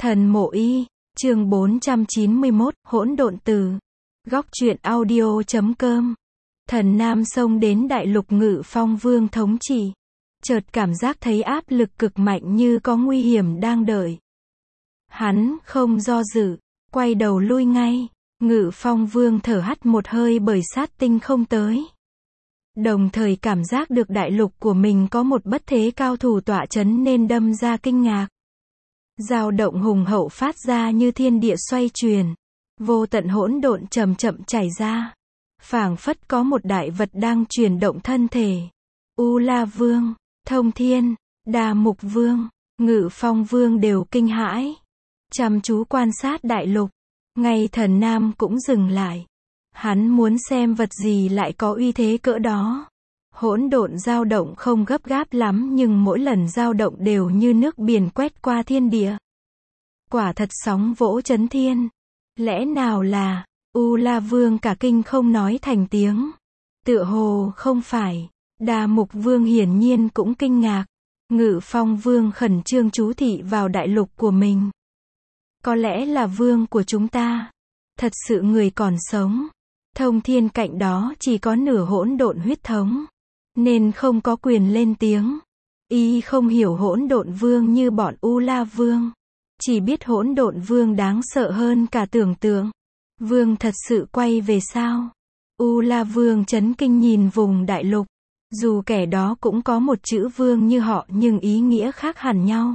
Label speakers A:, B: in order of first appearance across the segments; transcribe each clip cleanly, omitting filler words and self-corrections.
A: Thần Mộ Y, chương 491, hỗn độn từ. Góc truyện audio.com. Thần Nam xông đến đại lục Ngự Phong Vương thống trị. Chợt cảm giác thấy áp lực cực mạnh như có nguy hiểm đang đợi. Hắn không do dự, quay đầu lui ngay. Ngự Phong Vương thở hắt một hơi bởi sát tinh không tới. Đồng thời cảm giác được đại lục của mình có một bất thế cao thủ tọa chấn nên đâm ra kinh ngạc. Dao động hùng hậu phát ra như thiên địa xoay chuyển. Vô tận hỗn độn chậm chậm chảy ra. Phảng phất có một đại vật đang chuyển động thân thể. U La Vương, Thông Thiên, Đa Mục Vương, Ngự Phong Vương đều kinh hãi. Chăm chú quan sát đại lục. Ngay Thần Nam cũng dừng lại. Hắn muốn xem vật gì lại có uy thế cỡ đó. Hỗn độn dao động không gấp gáp lắm nhưng mỗi lần dao động đều như nước biển quét qua thiên địa. Quả thật sóng vỗ chấn thiên. Lẽ nào là, U La Vương cả kinh không nói thành tiếng. Tựa hồ không phải. Đa Mục Vương hiển nhiên cũng kinh ngạc. Ngự Phong Vương khẩn trương chú thị vào đại lục của mình. Có lẽ là vương của chúng ta. Thật sự người còn sống. Thông Thiên cạnh đó chỉ có nửa hỗn độn huyết thống, nên không có quyền lên tiếng. Y không hiểu hỗn độn vương như bọn U La Vương. Chỉ biết hỗn độn vương đáng sợ hơn cả tưởng tượng. Vương thật sự quay về sao? U La Vương chấn kinh nhìn vùng đại lục. Dù kẻ đó cũng có một chữ vương như họ nhưng ý nghĩa khác hẳn nhau.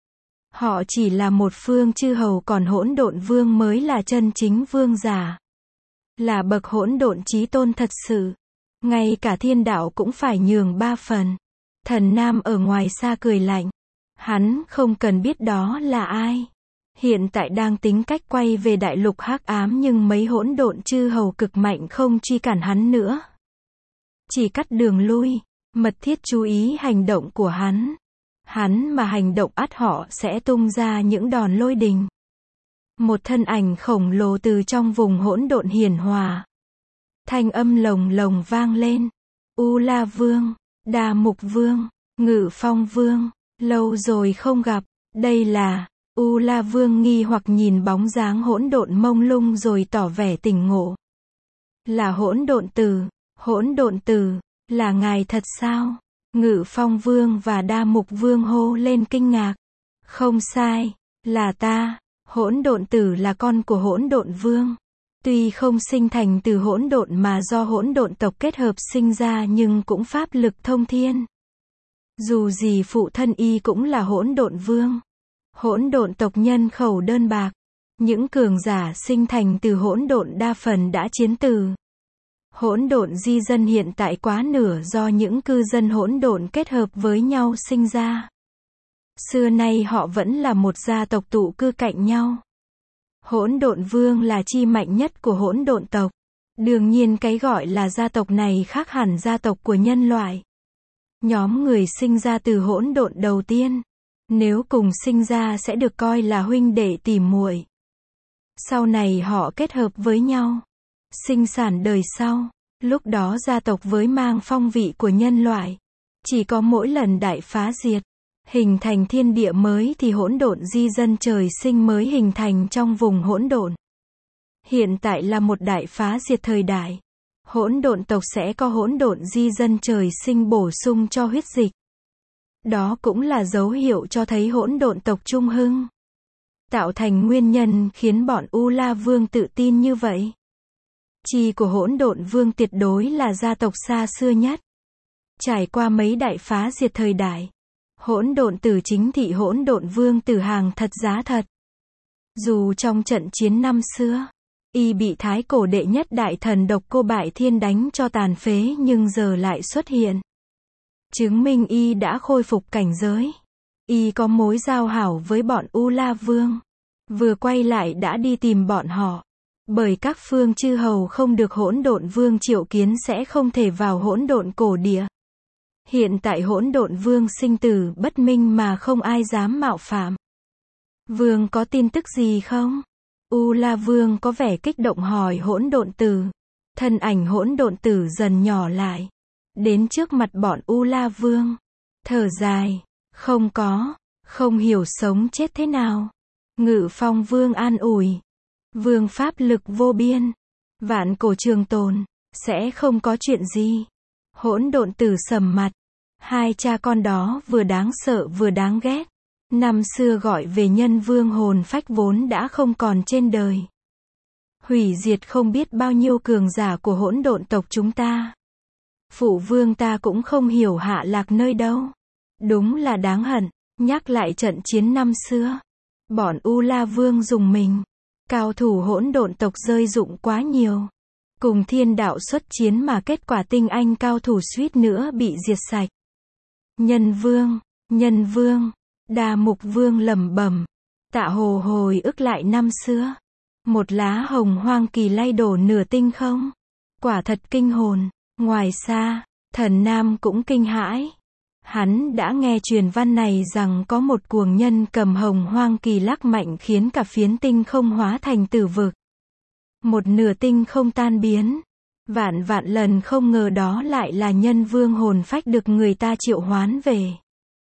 A: Họ chỉ là một phương chư hầu còn hỗn độn vương mới là chân chính vương giả. Là bậc hỗn độn chí tôn thật sự. Ngay cả thiên đạo cũng phải nhường 3 phần. Thần Nam ở ngoài xa cười lạnh. Hắn không cần biết đó là ai. Hiện tại đang tính cách quay về đại lục hắc ám nhưng mấy hỗn độn chư hầu cực mạnh không truy cản hắn nữa. Chỉ cắt đường lui, mật thiết chú ý hành động của hắn. Hắn mà hành động ắt họ sẽ tung ra những đòn lôi đình. Một thân ảnh khổng lồ từ trong vùng hỗn độn hiển hòa. Thanh âm lồng lồng vang lên. U La Vương, Đa Mục Vương, Ngự Phong Vương, lâu rồi không gặp, đây là... U La Vương nghi hoặc nhìn bóng dáng hỗn độn mông lung rồi tỏ vẻ tỉnh ngộ. Là hỗn độn từ, là ngài thật sao? Ngự Phong Vương và Đa Mục Vương hô lên kinh ngạc. Không sai, là ta. Hỗn độn tử là con của hỗn độn vương. Tuy không sinh thành từ hỗn độn mà do hỗn độn tộc kết hợp sinh ra nhưng cũng pháp lực thông thiên. Dù gì phụ thân y cũng là hỗn độn vương. Hỗn độn tộc nhân khẩu đơn bạc. Những cường giả sinh thành từ hỗn độn đa phần đã chiến từ. Hỗn độn di dân hiện tại quá nửa do những cư dân hỗn độn kết hợp với nhau sinh ra. Xưa nay họ vẫn là một gia tộc tụ cư cạnh nhau. Hỗn độn vương là chi mạnh nhất của hỗn độn tộc. Đương nhiên cái gọi là gia tộc này khác hẳn gia tộc của nhân loại. Nhóm người sinh ra từ hỗn độn đầu tiên, nếu cùng sinh ra sẽ được coi là huynh đệ tỷ muội. Sau này họ kết hợp với nhau, sinh sản đời sau, lúc đó gia tộc với mang phong vị của nhân loại. Chỉ có mỗi lần đại phá diệt, hình thành thiên địa mới thì hỗn độn di dân trời sinh mới hình thành trong vùng hỗn độn. Hiện tại là một đại phá diệt thời đại. Hỗn độn tộc sẽ có hỗn độn di dân trời sinh bổ sung cho huyết dịch. Đó cũng là dấu hiệu cho thấy hỗn độn tộc trung hưng. Tạo thành nguyên nhân khiến bọn U La Vương tự tin như vậy. Chi của hỗn độn vương tuyệt đối là gia tộc xa xưa nhất. Trải qua mấy đại phá diệt thời đại, hỗn độn tử chính thị hỗn độn vương tử hàng thật giá thật. Dù trong trận chiến năm xưa, y bị thái cổ đệ nhất đại thần Độc Cô Bại Thiên đánh cho tàn phế nhưng giờ lại xuất hiện. Chứng minh y đã khôi phục cảnh giới. Y có mối giao hảo với bọn U La Vương. Vừa quay lại đã đi tìm bọn họ. Bởi các phương chư hầu không được hỗn độn vương triệu kiến sẽ không thể vào hỗn độn cổ địa. Hiện tại hỗn độn vương sinh tử bất minh mà không ai dám mạo phạm. Vương có tin tức gì không? U La Vương có vẻ kích động hỏi hỗn độn tử. Thân ảnh hỗn độn tử dần nhỏ lại. Đến trước mặt bọn U La Vương. Thở dài. Không có. Không hiểu sống chết thế nào. Ngự Phong Vương an ủi. Vương pháp lực vô biên. Vạn cổ trường tồn. Sẽ không có chuyện gì. Hỗn độn tử sầm mặt. Hai cha con đó vừa đáng sợ vừa đáng ghét. Năm xưa gọi về nhân vương hồn phách vốn đã không còn trên đời. Hủy diệt không biết bao nhiêu cường giả của hỗn độn tộc chúng ta. Phụ vương ta cũng không hiểu hạ lạc nơi đâu. Đúng là đáng hận. Nhắc lại trận chiến năm xưa. Bọn U La Vương dùng mình. Cao thủ hỗn độn tộc rơi dụng quá nhiều. Cùng thiên đạo xuất chiến mà kết quả tinh anh cao thủ suýt nữa bị diệt sạch. Nhân vương, Đa Mục Vương lẩm bẩm. Tạ Hồ hồi ức lại năm xưa. Một lá hồng hoang kỳ lay đổ nửa tinh không. Quả thật kinh hồn. Ngoài xa, Thần Nam cũng kinh hãi. Hắn đã nghe truyền văn này rằng có một cuồng nhân cầm hồng hoang kỳ lắc mạnh khiến cả phiến tinh không hóa thành tử vực. Một nửa tinh không tan biến. Vạn vạn lần không ngờ đó lại là nhân vương hồn phách được người ta triệu hoán về.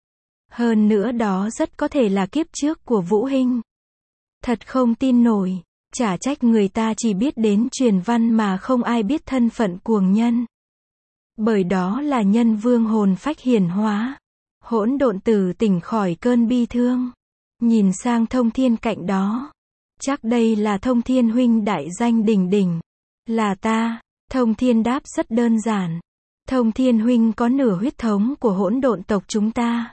A: Hơn nữa đó rất có thể là kiếp trước của Vũ Hinh. Thật không tin nổi. Chả trách người ta chỉ biết đến truyền văn mà không ai biết thân phận cuồng nhân. Bởi đó là nhân vương hồn phách hiển hóa. Hỗn độn tử tỉnh khỏi cơn bi thương. Nhìn sang Thông Thiên cạnh đó. Chắc đây là Thông Thiên huynh đại danh đỉnh đỉnh. Là ta. Thông Thiên đáp rất đơn giản. Thông Thiên huynh có nửa huyết thống của hỗn độn tộc chúng ta.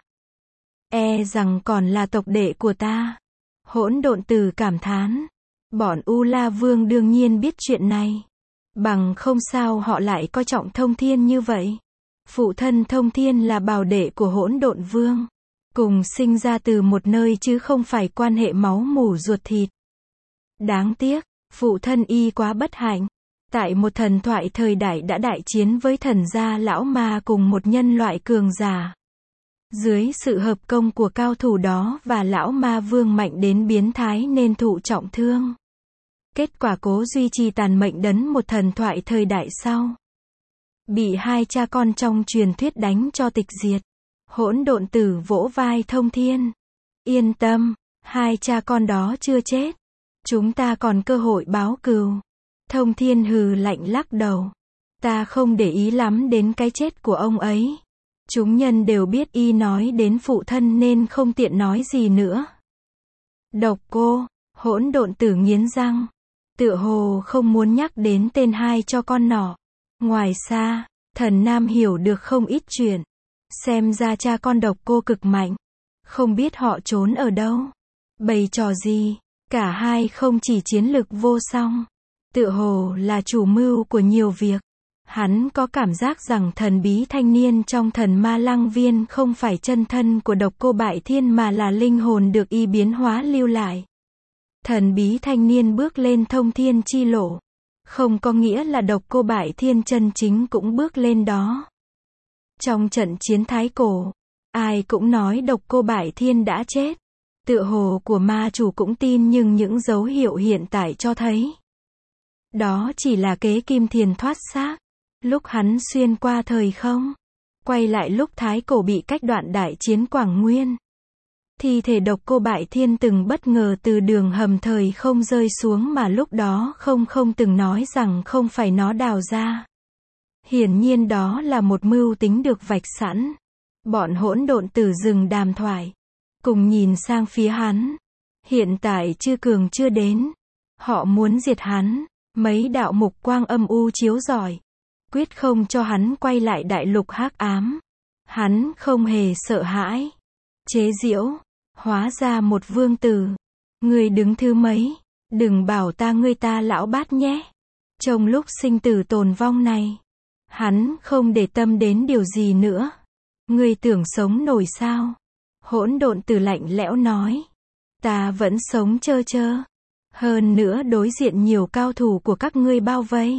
A: E rằng còn là tộc đệ của ta. Hỗn độn tử cảm thán. Bọn U La Vương đương nhiên biết chuyện này. Bằng không sao họ lại coi trọng Thông Thiên như vậy. Phụ thân Thông Thiên là bảo đệ của hỗn độn vương. Cùng sinh ra từ một nơi chứ không phải quan hệ máu mủ ruột thịt. Đáng tiếc, phụ thân y quá bất hạnh. Tại một thần thoại thời đại đã đại chiến với thần gia lão ma cùng một nhân loại cường giả. Dưới sự hợp công của cao thủ đó và lão ma vương mạnh đến biến thái nên thụ trọng thương. Kết quả cố duy trì tàn mệnh đấn một thần thoại thời đại sau. Bị hai cha con trong truyền thuyết đánh cho tịch diệt. Hỗn độn tử vỗ vai Thông Thiên. Yên tâm, hai cha con đó chưa chết. Chúng ta còn cơ hội báo cừu. Thông Thiên hừ lạnh lắc đầu. Ta không để ý lắm đến cái chết của ông ấy. Chúng nhân đều biết y nói đến phụ thân nên không tiện nói gì nữa. Độc Cô, hỗn độn tử nghiến răng. Tựa hồ không muốn nhắc đến tên hai cho con nọ. Ngoài xa, Thần Nam hiểu được không ít chuyện. Xem ra cha con Độc Cô cực mạnh. Không biết họ trốn ở đâu. Bày trò gì. Cả hai không chỉ chiến lực vô song. Tựa hồ là chủ mưu của nhiều việc. Hắn có cảm giác rằng thần bí thanh niên trong Thần Ma Lăng Viên không phải chân thân của Độc Cô Bại Thiên mà là linh hồn được y biến hóa lưu lại. Thần bí thanh niên bước lên thông thiên chi lộ. Không có nghĩa là Độc Cô Bại Thiên chân chính cũng bước lên đó. Trong trận chiến thái cổ, ai cũng nói Độc Cô Bại Thiên đã chết. Tựa hồ của ma chủ cũng tin nhưng những dấu hiệu hiện tại cho thấy. Đó chỉ là kế Kim Thiền thoát xác. Lúc hắn xuyên qua thời không. Quay lại lúc thái cổ bị cách đoạn đại chiến Quảng Nguyên. Thi thể Độc Cô Bại Thiên từng bất ngờ từ đường hầm thời không rơi xuống mà lúc đó không từng nói rằng không phải nó đào ra. Hiển nhiên đó là một mưu tính được vạch sẵn. Bọn hỗn độn tử dừng đàm thoại. Cùng nhìn sang phía hắn. Hiện tại Chư Cường chưa đến. Họ muốn diệt hắn. Mấy đạo mục quang âm u chiếu rọi. Quyết không cho hắn quay lại đại lục hắc ám. Hắn không hề sợ hãi. Chế giễu. Hóa ra một vương tử. Người đứng thứ mấy. Đừng bảo ta ngươi ta lão bát nhé. Trong lúc sinh tử tồn vong này. Hắn không để tâm đến điều gì nữa. Ngươi tưởng sống nổi sao? Hỗn độn tử lạnh lẽo nói. Ta vẫn sống chơ chơ. Hơn nữa đối diện nhiều cao thủ của các ngươi bao vây.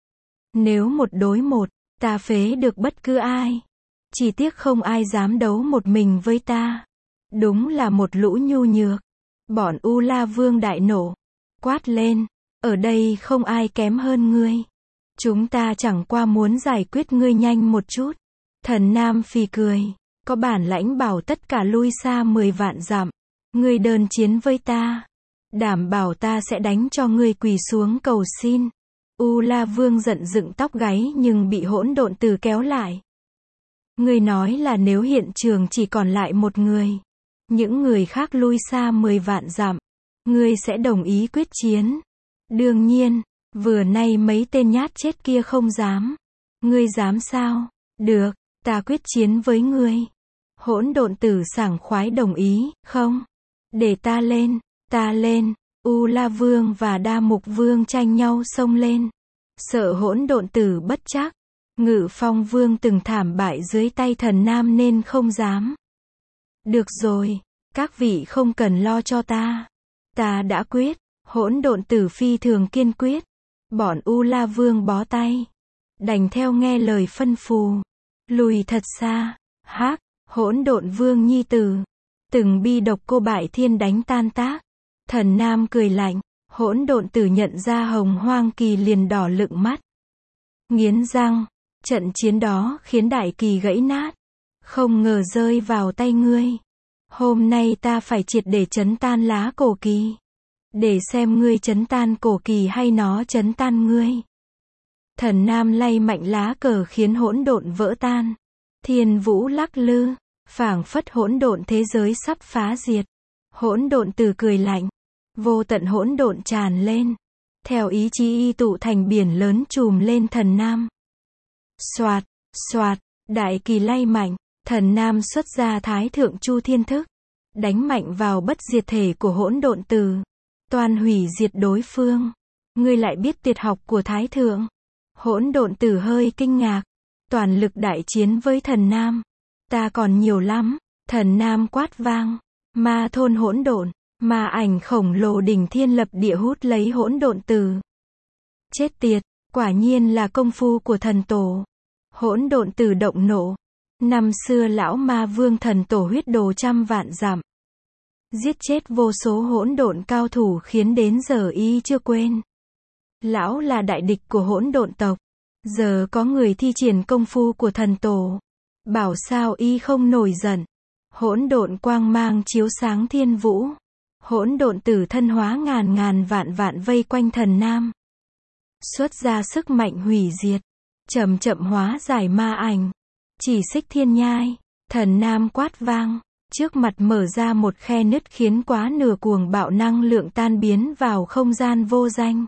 A: Nếu một đối một, ta phế được bất cứ ai. Chỉ tiếc không ai dám đấu một mình với ta. Đúng là một lũ nhu nhược. Bọn U La Vương đại nổ. Quát lên. Ở đây không ai kém hơn ngươi. Chúng ta chẳng qua muốn giải quyết ngươi nhanh một chút. Thần Nam phì cười. Có bản lãnh bảo tất cả lui xa 10 vạn dặm. Ngươi đơn chiến với ta. Đảm bảo ta sẽ đánh cho ngươi quỳ xuống cầu xin. U La Vương giận dựng tóc gáy nhưng bị hỗn độn tử kéo lại. Ngươi nói là nếu hiện trường chỉ còn lại một người, những người khác lui xa 10 vạn dặm, ngươi sẽ đồng ý quyết chiến. Đương nhiên, vừa nay mấy tên nhát chết kia không dám. Ngươi dám sao? Được, ta quyết chiến với ngươi. Hỗn độn tử sảng khoái đồng ý, không? Để ta lên, ta lên. U La Vương và Đa Mục Vương tranh nhau xông lên. Sợ hỗn độn tử bất trắc. Ngự Phong Vương từng thảm bại dưới tay Thần Nam nên không dám. Được rồi, các vị không cần lo cho ta. Ta đã quyết. Hỗn độn tử phi thường kiên quyết. Bọn U La Vương bó tay. Đành theo nghe lời phân phù. Lùi thật xa. Hắc, hỗn độn vương nhi tử. Từng bi độc cô bại thiên đánh tan tác. Thần Nam cười lạnh. Hỗn độn tử nhận ra Hồng Hoang Kỳ liền đỏ lựng mắt. Nghiến răng. Trận chiến đó khiến đại kỳ gãy nát. Không ngờ rơi vào tay ngươi. Hôm nay ta phải triệt để chấn tan lá cổ kỳ. Để xem ngươi chấn tan cổ kỳ hay nó chấn tan ngươi. Thần Nam lay mạnh lá cờ khiến hỗn độn vỡ tan. Thiên vũ lắc lư, phảng phất hỗn độn thế giới sắp phá diệt. Hỗn độn tử cười lạnh. Vô tận hỗn độn tràn lên. Theo ý chí y tụ thành biển lớn trùm lên Thần Nam. Soạt, soạt, đại kỳ lay mạnh. Thần Nam xuất ra Thái Thượng Chu Thiên Thức. Đánh mạnh vào bất diệt thể của hỗn độn tử. Toàn hủy diệt đối phương. Ngươi lại biết tuyệt học của Thái Thượng. Hỗn độn tử hơi kinh ngạc. Toàn lực đại chiến với Thần Nam. Ta còn nhiều lắm. Thần Nam quát vang. Ma thôn hỗn độn. Ma ảnh khổng lồ đỉnh thiên lập địa hút lấy hỗn độn tử. Chết tiệt, quả nhiên là công phu của thần tổ. Hỗn độn tử động nộ. Năm xưa lão ma vương thần tổ huyết đồ trăm vạn dặm. Giết chết vô số hỗn độn cao thủ khiến đến giờ y chưa quên. Lão là đại địch của hỗn độn tộc. Giờ có người thi triển công phu của thần tổ. Bảo sao y không nổi giận. Hỗn độn quang mang chiếu sáng thiên vũ. Hỗn độn tử thân hóa ngàn ngàn vạn vạn vây quanh Thần Nam. Xuất ra sức mạnh hủy diệt. Chậm chậm hóa giải ma ảnh. Chỉ xích thiên nhai. Thần Nam quát vang. Trước mặt mở ra một khe nứt khiến quá nửa cuồng bạo năng lượng tan biến vào không gian vô danh.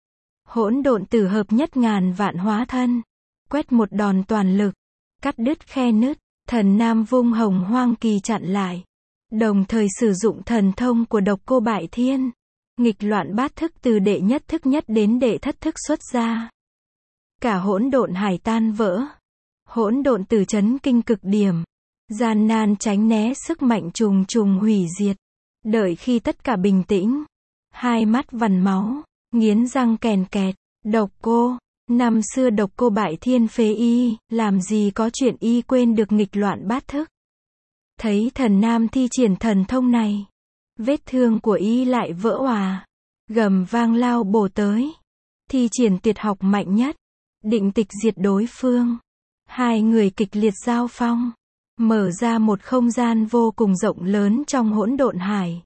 A: Hỗn độn tử hợp nhất ngàn vạn hóa thân. Quét một đòn toàn lực. Cắt đứt khe nứt. Thần Nam vung Hồng Hoang Kỳ chặn lại. Đồng thời sử dụng thần thông của độc cô bại thiên. Nghịch loạn bát thức từ đệ nhất thức nhất đến đệ thất thức xuất ra. Cả hỗn độn hải tan vỡ. Hỗn độn tử chấn kinh cực điểm. Gian nan tránh né sức mạnh trùng trùng hủy diệt. Đợi khi tất cả bình tĩnh. Hai mắt vằn máu. Nghiến răng kèn kẹt. Độc cô. Năm xưa độc cô bại thiên phế y. Làm gì có chuyện y quên được nghịch loạn bát thức. Thấy Thần Nam thi triển thần thông này. Vết thương của y lại vỡ òa. Gầm vang lao bổ tới. Thi triển tuyệt học mạnh nhất. Định tịch diệt đối phương. Hai người kịch liệt giao phong. Mở ra một không gian vô cùng rộng lớn trong hỗn độn hải.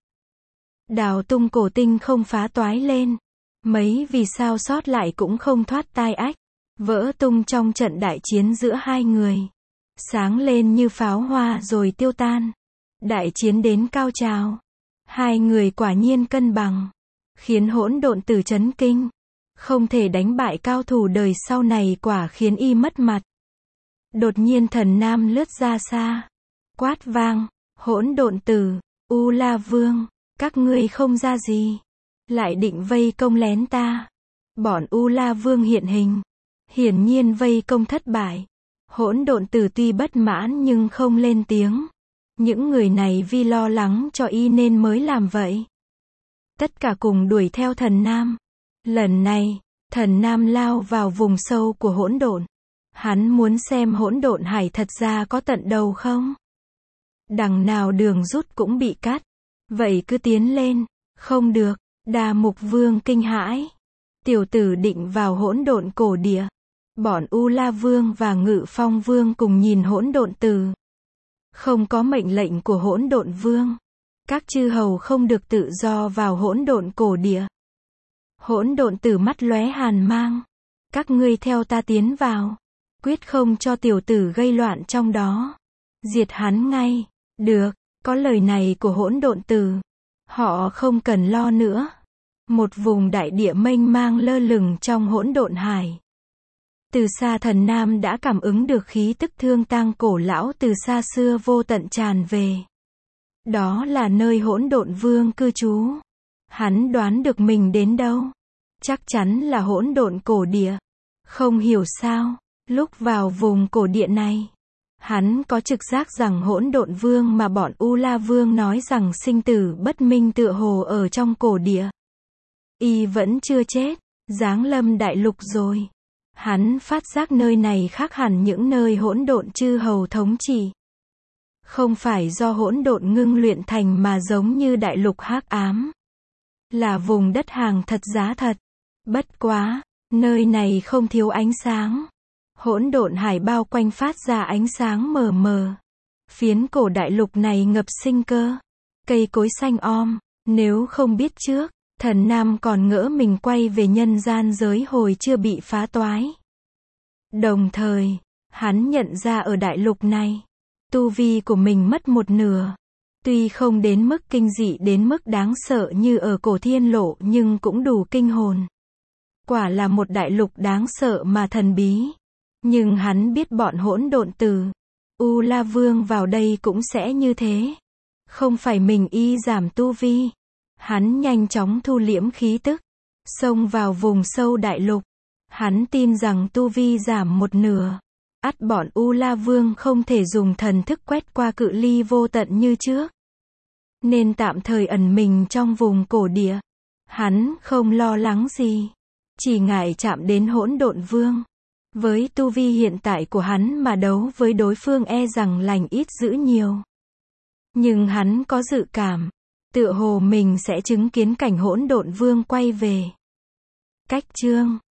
A: Đào tung cổ tinh không phá toái lên. Mấy vì sao sót lại cũng không thoát tai ách. Vỡ tung trong trận đại chiến giữa hai người. Sáng lên như pháo hoa rồi tiêu tan. Đại chiến đến cao trào. Hai người quả nhiên cân bằng. Khiến hỗn độn tử chấn kinh. Không thể đánh bại cao thủ đời sau này quả khiến y mất mặt. Đột nhiên Thần Nam lướt ra xa. Quát vang. Hỗn độn tử, U La Vương. Các ngươi không ra gì. Lại định vây công lén ta. Bọn U La Vương hiện hình. Hiển nhiên vây công thất bại. Hỗn độn tử tuy bất mãn nhưng không lên tiếng. Những người này vì lo lắng cho y nên mới làm vậy. Tất cả cùng đuổi theo Thần Nam. Lần này, Thần Nam lao vào vùng sâu của hỗn độn. Hắn muốn xem hỗn độn hải thật ra có tận đầu không? Đằng nào đường rút cũng bị cắt. Vậy cứ tiến lên. Không được. Đa Mục Vương kinh hãi. Tiểu tử định vào hỗn độn cổ địa. Bọn U La Vương và Ngự Phong Vương cùng nhìn hỗn độn tử. Không có mệnh lệnh của hỗn độn vương. Các chư hầu không được tự do vào hỗn độn cổ địa. Hỗn độn tử mắt lóe hàn mang. Các ngươi theo ta tiến vào. Quyết không cho tiểu tử gây loạn trong đó. Diệt hắn ngay. Được, có lời này của hỗn độn tử. Họ không cần lo nữa. Một vùng đại địa mênh mang lơ lửng trong hỗn độn hải. Từ xa Thần Nam đã cảm ứng được khí tức thương tang cổ lão từ xa xưa vô tận tràn về. Đó là nơi hỗn độn vương cư trú. Hắn đoán được mình đến đâu. Chắc chắn là hỗn độn cổ địa. Không hiểu sao, lúc vào vùng cổ địa này, hắn có trực giác rằng hỗn độn vương mà bọn U La Vương nói rằng sinh tử bất minh tựa hồ ở trong cổ địa. Y vẫn chưa chết, giáng lâm đại lục rồi. Hắn phát giác nơi này khác hẳn những nơi hỗn độn chư hầu thống trị. Không phải do hỗn độn ngưng luyện thành mà giống như đại lục hắc ám. Là vùng đất hàng thật giá thật. Bất quá, nơi này không thiếu ánh sáng. Hỗn độn hải bao quanh phát ra ánh sáng mờ mờ. Phiến cổ đại lục này ngập sinh cơ. Cây cối xanh nếu không biết trước, Thần Nam còn ngỡ mình quay về nhân gian giới hồi chưa bị phá toái. Đồng thời, hắn nhận ra ở đại lục này, tu vi của mình mất một nửa. Tuy không đến mức kinh dị đến mức đáng sợ như ở cổ thiên lộ nhưng cũng đủ kinh hồn. Quả là một đại lục đáng sợ mà thần bí. Nhưng hắn biết bọn hỗn độn tử, U La Vương vào đây cũng sẽ như thế. Không phải mình y giảm tu vi. Hắn nhanh chóng thu liễm khí tức, xông vào vùng sâu đại lục. Hắn tin rằng tu vi giảm một nửa. Ắt bọn U La Vương không thể dùng thần thức quét qua cự ly vô tận như trước. Nên tạm thời ẩn mình trong vùng cổ địa. Hắn không lo lắng gì. Chỉ ngại chạm đến hỗn độn vương. Với tu vi hiện tại của hắn mà đấu với đối phương e rằng lành ít dữ nhiều. Nhưng hắn có dự cảm. Tựa hồ mình sẽ chứng kiến cảnh hỗn độn vương quay về. Cách chương